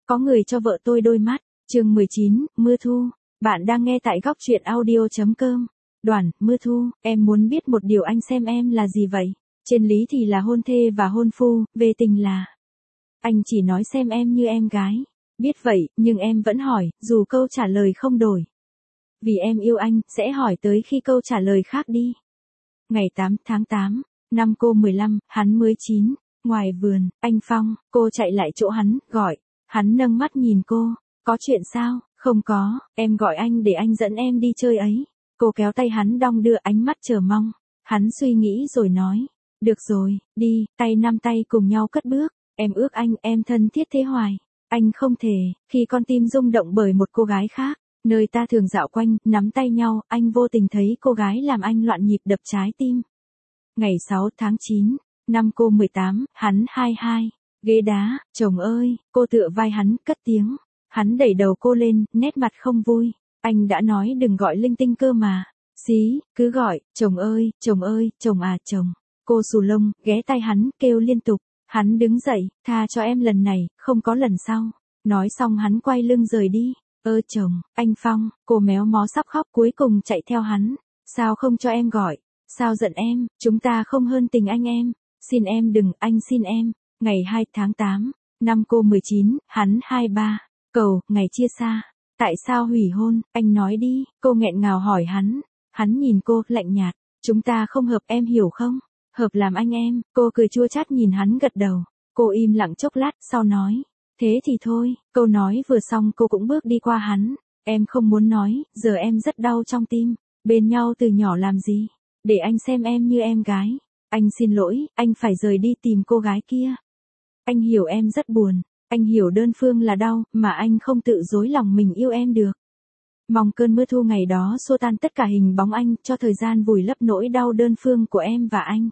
Có người cho vợ tôi đôi mắt. Chương 19, Mưa Thu. Bạn đang nghe tại góc truyện audio.com. Đoàn, Mưa Thu, em muốn biết một điều, anh xem em là gì vậy? Trên lý thì là hôn thê và hôn phu, về tình là... Anh chỉ nói xem em như em gái. Biết vậy, nhưng em vẫn hỏi, dù câu trả lời không đổi. Vì em yêu anh, sẽ hỏi tới khi câu trả lời khác đi. Ngày 8 tháng 8, năm cô 15, hắn mới 9. Ngoài vườn, anh Phong, cô chạy lại chỗ hắn, gọi. Hắn nâng mắt nhìn cô. Có chuyện sao? Không có, em gọi anh để anh dẫn em đi chơi ấy. Cô kéo tay hắn đong đưa, ánh mắt chờ mong. Hắn suy nghĩ rồi nói. Được rồi, đi, tay nắm tay cùng nhau cất bước. Em ước anh, em thân thiết thế hoài. Anh không thể, khi con tim rung động bởi một cô gái khác. Nơi ta thường dạo quanh, nắm tay nhau, anh vô tình thấy cô gái làm anh loạn nhịp đập trái tim. Ngày 6 tháng 9, năm cô 18, hắn 22. Ghế đá, chồng ơi, cô tựa vai hắn, cất tiếng. Hắn đẩy đầu cô lên, nét mặt không vui. Anh đã nói đừng gọi linh tinh cơ mà. Xí, cứ gọi, chồng ơi, chồng à chồng. Cô xù lông, ghé tay hắn, kêu liên tục. Hắn đứng dậy, tha cho em lần này, không có lần sau. Nói xong hắn quay lưng rời đi. Chồng, anh Phong, cô méo mó sắp khóc cuối cùng chạy theo hắn. Sao không cho em gọi? Sao giận em? Chúng ta không hơn tình anh em. Xin em đừng, anh xin em. Ngày 2 tháng 8, năm cô 19, hắn 23. Cầu, ngày chia xa. Tại sao hủy hôn? Anh nói đi. Cô nghẹn ngào hỏi hắn. Hắn nhìn cô, lạnh nhạt. Chúng ta không hợp, em hiểu không? Hợp làm anh em. Cô cười chua chát nhìn hắn gật đầu. Cô im lặng chốc lát, sau nói. Thế thì thôi. Câu nói vừa xong cô cũng bước đi qua hắn. Em không muốn nói, giờ em rất đau trong tim. Bên nhau từ nhỏ làm gì? Để anh xem em như em gái. Anh xin lỗi, anh phải rời đi tìm cô gái kia. Anh hiểu em rất buồn. Anh hiểu đơn phương là đau, mà anh không tự dối lòng mình yêu em được. Mong cơn mưa thu ngày đó xua tan tất cả hình bóng anh, cho thời gian vùi lấp nỗi đau đơn phương của em và anh.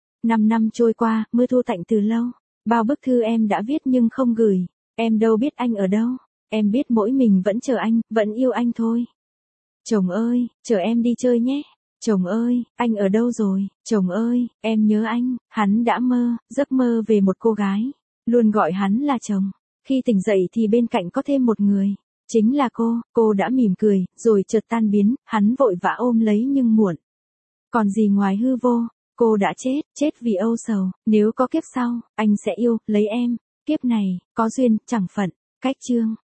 5 năm trôi qua, mưa thu tạnh từ lâu. Bao bức thư em đã viết nhưng không gửi. Em đâu biết anh ở đâu. Em biết mỗi mình vẫn chờ anh, vẫn yêu anh thôi. Chồng ơi, chờ em đi chơi nhé. Chồng ơi, anh ở đâu rồi? Chồng ơi, em nhớ anh. Hắn đã mơ, giấc mơ về một cô gái. Luôn gọi hắn là chồng. Khi tỉnh dậy thì bên cạnh có thêm một người. Chính là cô đã mỉm cười, rồi chợt tan biến, hắn vội vã ôm lấy nhưng muộn. Còn gì ngoài hư vô, cô đã chết vì âu sầu. Nếu có kiếp sau, anh sẽ yêu, lấy em. Kiếp này, có duyên, chẳng phận. Cách chương.